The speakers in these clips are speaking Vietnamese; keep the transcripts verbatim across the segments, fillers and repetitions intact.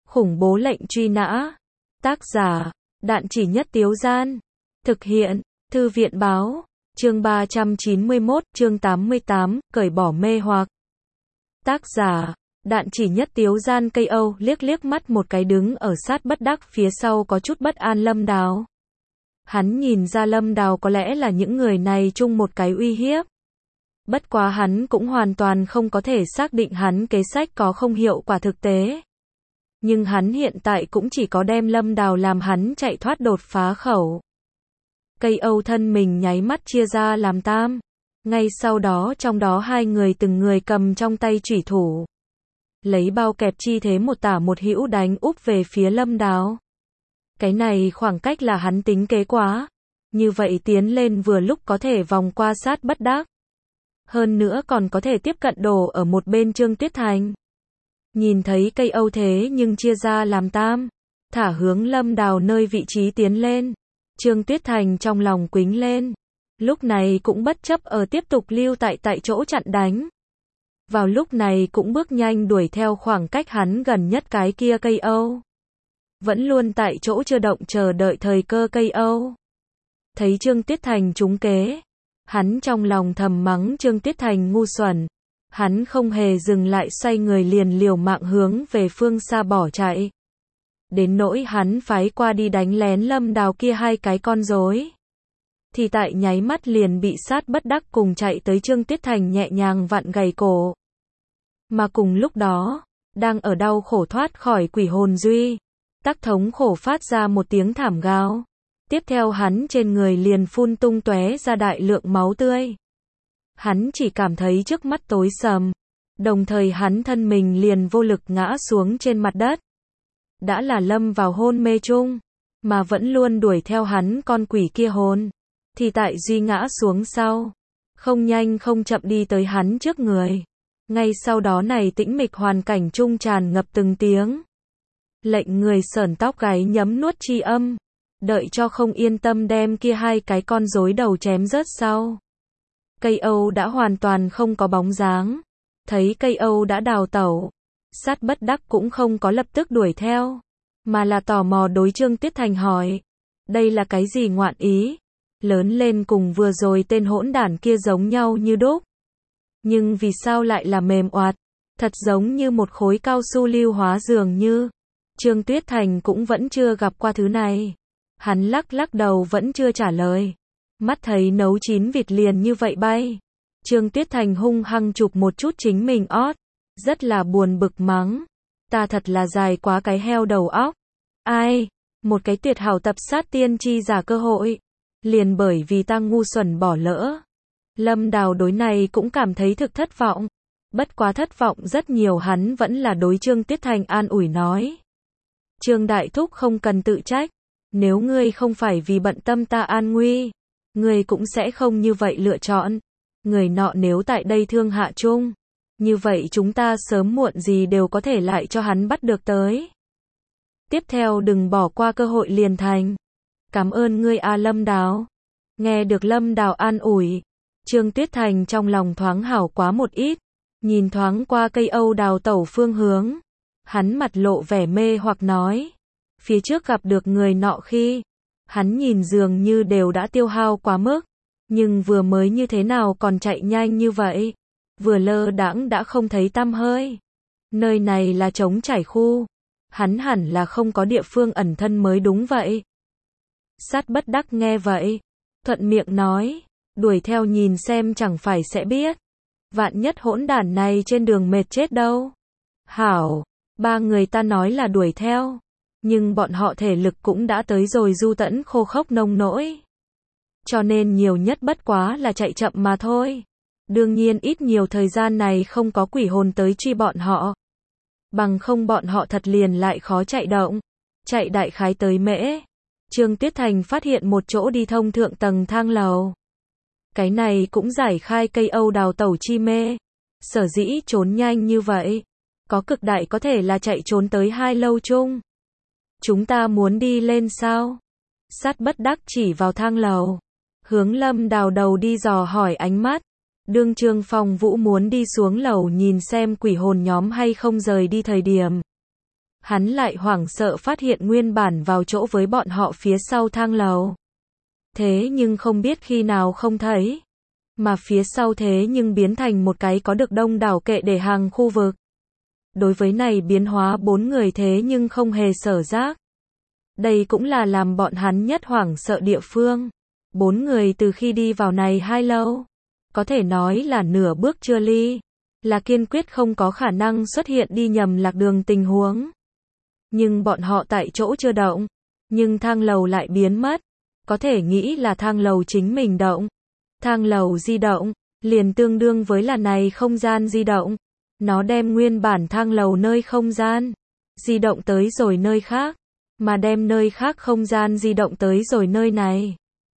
Khủng bố lệnh truy nã. Tác giả, Đạn Chỉ Nhất Tiếu Gian. Thực hiện, Thư viện báo. Chương ba trăm chín mươi mốt, chương tám mươi tám, cởi bỏ mê hoặc. Tác giả, Đạn Chỉ Nhất Tiếu Gian. Cây Âu liếc liếc mắt một cái đứng ở sát bất đắc phía sau có chút bất an Lâm Đào. Hắn nhìn ra Lâm Đào có lẽ là những người này chung một cái uy hiếp. Bất quá hắn cũng hoàn toàn không có thể xác định hắn kế sách có không hiệu quả thực tế. Nhưng hắn hiện tại cũng chỉ có đem Lâm Đào làm hắn chạy thoát đột phá khẩu. Cây Âu thân mình nháy mắt chia ra làm tam. Ngay sau đó trong đó hai người từng người cầm trong tay chủy thủ. Lấy bao kẹp chi thế một tả một hữu đánh úp về phía Lâm Đào. Cái này khoảng cách là hắn tính kế quá. Như vậy tiến lên vừa lúc có thể vòng qua sát bất đắc. Hơn nữa còn có thể tiếp cận đổ ở một bên Trương Tuyết Thành. Nhìn thấy cây Âu thế nhưng chia ra làm tam. Thả hướng Lâm Đào nơi vị trí tiến lên. Trương Tuyết Thành trong lòng quính lên. Lúc này cũng bất chấp ở tiếp tục lưu tại tại chỗ chặn đánh. Vào lúc này cũng bước nhanh đuổi theo khoảng cách hắn gần nhất cái kia cây Âu. Vẫn luôn tại chỗ chưa động chờ đợi thời cơ cây Âu. Thấy Trương Tuyết Thành trúng kế. Hắn trong lòng thầm mắng Trương Tuyết Thành ngu xuẩn. Hắn không hề dừng lại xoay người liền liều mạng hướng về phương xa bỏ chạy. Đến nỗi hắn phái qua đi đánh lén Lâm Đào kia hai cái con rối. Thì tại nháy mắt liền bị sát bất đắc cùng chạy tới Trương Tuyết Thành nhẹ nhàng vặn gầy cổ. Mà cùng lúc đó, đang ở đau khổ thoát khỏi quỷ hồn Duy. Tắc thống khổ phát ra một tiếng thảm gào. Tiếp theo hắn trên người liền phun tung tóe ra đại lượng máu tươi. Hắn chỉ cảm thấy trước mắt tối sầm. Đồng thời hắn thân mình liền vô lực ngã xuống trên mặt đất. Đã là lâm vào hôn mê chung. Mà vẫn luôn đuổi theo hắn con quỷ kia hồn. Thì tại Duy ngã xuống sau. Không nhanh không chậm đi tới hắn trước người. Ngay sau đó này tĩnh mịch hoàn cảnh trung tràn ngập từng tiếng. Lệnh người sởn tóc gáy nhấm nuốt chi âm. Đợi cho không yên tâm đem kia hai cái con rối đầu chém rớt sau. Cây Âu đã hoàn toàn không có bóng dáng. Thấy cây Âu đã đào tẩu. Sát bất đắc cũng không có lập tức đuổi theo. Mà là tò mò đối Trương Tuyết Thành hỏi. Đây là cái gì ngoạn ý? Lớn lên cùng vừa rồi tên hỗn đản kia giống nhau như đúc. Nhưng vì sao lại là mềm oạt? Thật giống như một khối cao su lưu hóa dường như. Trương Tuyết Thành cũng vẫn chưa gặp qua thứ này. Hắn lắc lắc đầu vẫn chưa trả lời. Mắt thấy nấu chín vịt liền như vậy bay. Trương Tuyết Thành hung hăng chụp một chút chính mình ót. Rất là buồn bực mắng. Ta thật là dài quá cái heo đầu óc. Ai? Một cái tuyệt hảo tập sát tiên tri giả cơ hội. Liền bởi vì ta ngu xuẩn bỏ lỡ. Lâm Đào đối này cũng cảm thấy thực thất vọng. Bất quá thất vọng rất nhiều hắn vẫn là đối Trương Tuyết Thành an ủi nói. Trương Đại Thúc không cần tự trách. Nếu ngươi không phải vì bận tâm ta an nguy. Ngươi cũng sẽ không như vậy lựa chọn. Người nọ nếu tại đây thương hạ chung. Như vậy chúng ta sớm muộn gì đều có thể lại cho hắn bắt được tới. Tiếp theo đừng bỏ qua cơ hội liền thành. Cảm ơn ngươi a Lâm Đào. Nghe được Lâm Đào an ủi. Trương Tuyết Thành trong lòng thoáng hảo quá một ít. Nhìn thoáng qua cây Âu đào tẩu phương hướng. Hắn mặt lộ vẻ mê hoặc nói. Phía trước gặp được người nọ khi. Hắn nhìn dường như đều đã tiêu hao quá mức. Nhưng vừa mới như thế nào còn chạy nhanh như vậy. Vừa lơ đãng đã không thấy tăm hơi. Nơi này là trống trải khu. Hắn hẳn là không có địa phương ẩn thân mới đúng vậy. Sát bất đắc nghe vậy. Thuận miệng nói. Đuổi theo nhìn xem chẳng phải sẽ biết. Vạn nhất hỗn đản này trên đường mệt chết đâu. Hảo. Ba người ta nói là đuổi theo. Nhưng bọn họ thể lực cũng đã tới rồi du tẫn khô khốc nông nỗi. Cho nên nhiều nhất bất quá là chạy chậm mà thôi. Đương nhiên ít nhiều thời gian này không có quỷ hồn tới truy bọn họ. Bằng không bọn họ thật liền lại khó chạy động. Chạy đại khái tới mễ. Trương Tuyết Thành phát hiện một chỗ đi thông thượng tầng thang lầu. Cái này cũng giải khai cây Âu đào tẩu chi mê. Sở dĩ trốn nhanh như vậy. Có cực đại có thể là chạy trốn tới hai lâu chung. Chúng ta muốn đi lên sao? Sát bất đắc chỉ vào thang lầu. Hướng Lâm Đào đầu đi dò hỏi ánh mắt. Đương Trương Phong Vũ muốn đi xuống lầu nhìn xem quỷ hồn nhóm hay không rời đi thời điểm. hắn lại hoảng sợ phát hiện nguyên bản vào chỗ với bọn họ phía sau thang lầu. Thế nhưng không biết khi nào không thấy, mà phía sau thế nhưng biến thành một cái có được đông đảo kệ để hàng khu vực. Đối với này biến hóa bốn người thế nhưng không hề sở giác. Đây cũng là làm bọn hắn nhất hoảng sợ địa phương. Bốn người từ khi đi vào này hai lâu, có thể nói là nửa bước chưa ly, là kiên quyết không có khả năng xuất hiện đi nhầm lạc đường tình huống. Nhưng bọn họ tại chỗ chưa động, nhưng thang lầu lại biến mất. Có thể nghĩ là thang lầu chính mình động. Thang lầu di động, liền tương đương với là này không gian di động. Nó đem nguyên bản thang lầu nơi không gian di động tới rồi nơi khác, mà đem nơi khác không gian di động tới rồi nơi này.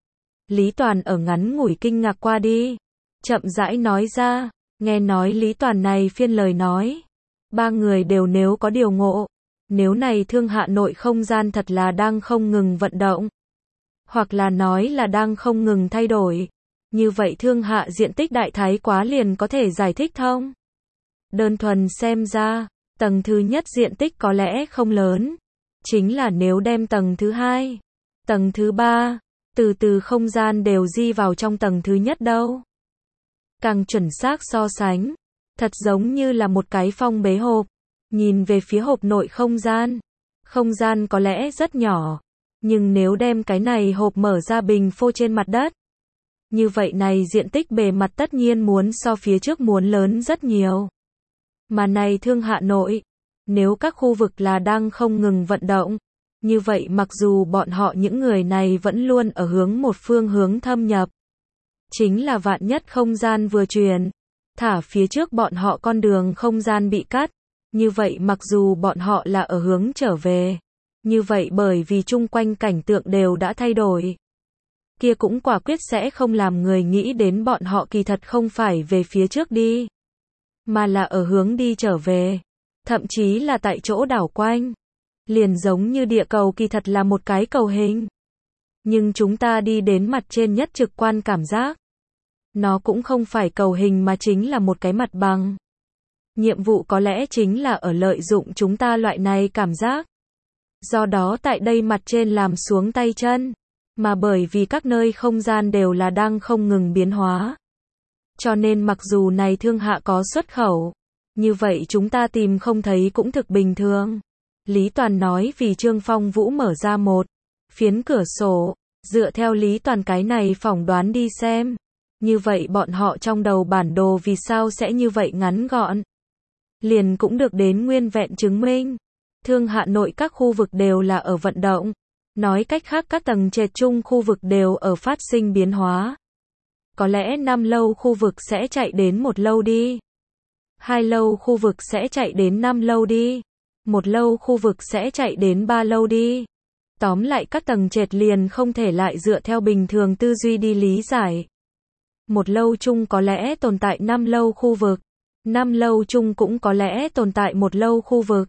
Lý Toàn ở ngắn ngủi kinh ngạc qua đi, chậm rãi nói ra, nghe nói Lý Toàn này phiên lời nói. Ba người đều nếu có điều ngộ, nếu này thương hạ nội không gian thật là đang không ngừng vận động, hoặc là nói là đang không ngừng thay đổi, như vậy thương hạ diện tích đại thái quá liền có thể giải thích thông. Đơn thuần xem ra, tầng thứ nhất diện tích có lẽ không lớn, chính là nếu đem tầng thứ hai, tầng thứ ba, từ từ không gian đều di vào trong tầng thứ nhất đâu. Càng chuẩn xác so sánh, thật giống như là một cái phong bế hộp, nhìn về phía hộp nội không gian. Không gian có lẽ rất nhỏ, nhưng nếu đem cái này hộp mở ra bình phô trên mặt đất, như vậy này diện tích bề mặt tất nhiên muốn so phía trước muốn lớn rất nhiều. Mà này thương hạ nội, nếu các khu vực là đang không ngừng vận động, như vậy mặc dù bọn họ những người này vẫn luôn ở hướng một phương hướng thâm nhập, chính là vạn nhất không gian vừa truyền, thả phía trước bọn họ con đường không gian bị cắt, như vậy mặc dù bọn họ là ở hướng trở về, như vậy bởi vì chung quanh cảnh tượng đều đã thay đổi, kia cũng quả quyết sẽ không làm người nghĩ đến bọn họ kỳ thật không phải về phía trước đi, mà là ở hướng đi trở về, thậm chí là tại chỗ đảo quanh. Liền giống như địa cầu kỳ thật là một cái cầu hình. Nhưng chúng ta đi đến mặt trên nhất trực quan cảm giác. Nó cũng không phải cầu hình mà chính là một cái mặt bằng. Nhiệm vụ có lẽ chính là ở lợi dụng chúng ta loại này cảm giác. Do đó tại đây mặt trên làm xuống tay chân. Mà bởi vì các nơi không gian đều là đang không ngừng biến hóa. Cho nên mặc dù này thương hạ có xuất khẩu, như vậy chúng ta tìm không thấy cũng thực bình thường. Lý Toàn nói vì Trương Phong Vũ mở ra một phiến cửa sổ, dựa theo Lý Toàn cái này phỏng đoán đi xem. Như vậy bọn họ trong đầu bản đồ vì sao sẽ như vậy ngắn gọn. Liền cũng được đến nguyên vẹn chứng minh. Thương hạ nội các khu vực đều là ở vận động. Nói cách khác các tầng trệt chung khu vực đều ở phát sinh biến hóa. Có lẽ năm lâu khu vực sẽ chạy đến một lâu đi. Hai lâu khu vực sẽ chạy đến năm lâu đi. Một lâu khu vực sẽ chạy đến ba lâu đi. Tóm lại các tầng trệt liền không thể lại dựa theo bình thường tư duy đi lý giải. Một lâu chung có lẽ tồn tại năm lâu khu vực. Năm lâu chung cũng có lẽ tồn tại một lâu khu vực.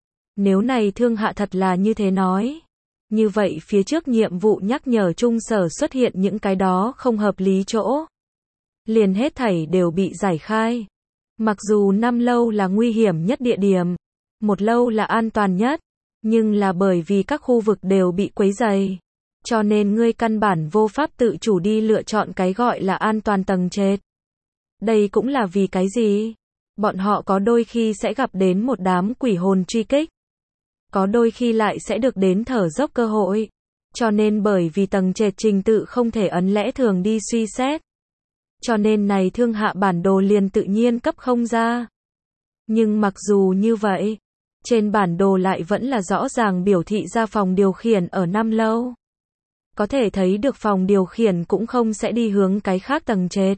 Nếu này thương hạ thật là như thế nói. Như vậy phía trước nhiệm vụ nhắc nhở chung sở xuất hiện những cái đó không hợp lý chỗ. Liền hết thảy đều bị giải khai. Mặc dù năm lâu là nguy hiểm nhất địa điểm. Một lâu là an toàn nhất, nhưng là bởi vì các khu vực đều bị quấy rầy, cho nên ngươi căn bản vô pháp tự chủ đi lựa chọn cái gọi là an toàn tầng trệt. Đây cũng là vì cái gì? Bọn họ có đôi khi sẽ gặp đến một đám quỷ hồn truy kích, có đôi khi lại sẽ được đến thở dốc cơ hội, cho nên bởi vì tầng trệt trình tự không thể ấn lẽ thường đi suy xét, cho nên này thương hạ bản đồ liền tự nhiên cấp không ra. Nhưng mặc dù như vậy, trên bản đồ lại vẫn là rõ ràng biểu thị ra phòng điều khiển ở năm lâu. Có thể thấy được phòng điều khiển cũng không sẽ đi hướng cái khác tầng trệt.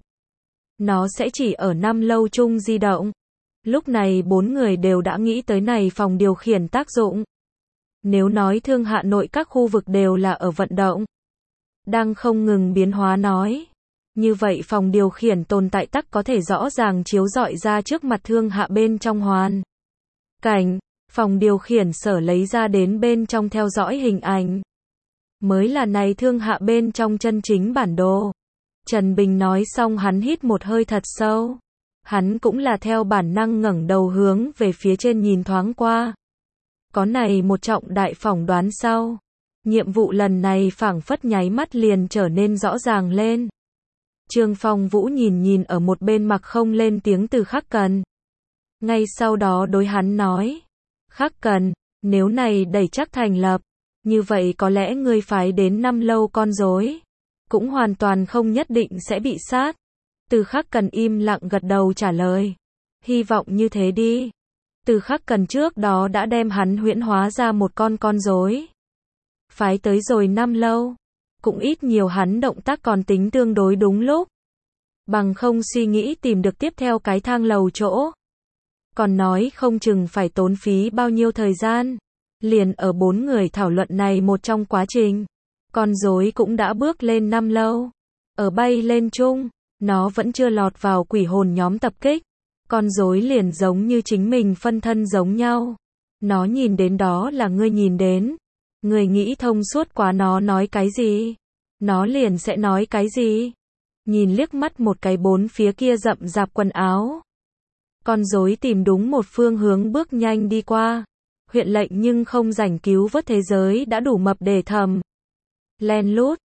Nó sẽ chỉ ở năm lâu chung di động. Lúc này bốn người đều đã nghĩ tới này phòng điều khiển tác dụng. Nếu nói thương hạ nội các khu vực đều là ở vận động, đang không ngừng biến hóa nói. Như vậy phòng điều khiển tồn tại tắc có thể rõ ràng chiếu rọi ra trước mặt thương hạ bên trong hoàn cảnh. Phòng điều khiển sở lấy ra đến bên trong theo dõi hình ảnh. Mới là này thương hạ bên trong chân chính bản đồ. Trần Bình nói xong hắn hít một hơi thật sâu. Hắn cũng là theo bản năng ngẩng đầu hướng về phía trên nhìn thoáng qua. Có này một trọng đại phỏng đoán sau. Nhiệm vụ lần này phảng phất nháy mắt liền trở nên rõ ràng lên. Trương Phong Vũ nhìn nhìn ở một bên mặc không lên tiếng Từ Khắc Cần. Ngay sau đó đối hắn nói. Khắc Cần, nếu này đẩy chắc thành lập, như vậy có lẽ ngươi phái đến năm lâu con rối, cũng hoàn toàn không nhất định sẽ bị sát. Từ Khắc Cần im lặng gật đầu trả lời. Hy vọng như thế đi. Từ Khắc Cần trước đó đã đem hắn huyễn hóa ra một con con rối. Phái tới rồi năm lâu. Cũng ít nhiều hắn động tác còn tính tương đối đúng lúc. Bằng không suy nghĩ tìm được tiếp theo cái thang lầu chỗ. Còn nói không chừng phải tốn phí bao nhiêu thời gian. Liền ở bốn người thảo luận này một trong quá trình. Con rối cũng đã bước lên năm lâu. Ở bay lên chung, nó vẫn chưa lọt vào quỷ hồn nhóm tập kích. Con rối liền giống như chính mình phân thân giống nhau. Nó nhìn đến đó là ngươi nhìn đến. Ngươi nghĩ thông suốt quá nó nói cái gì, nó liền sẽ nói cái gì. Nhìn liếc mắt một cái bốn phía kia rậm rạp quần áo. Con rối tìm đúng một phương hướng bước nhanh đi qua. Huyện lệnh nhưng không rảnh cứu vớt thế giới đã đủ mập để thầm. Len lút,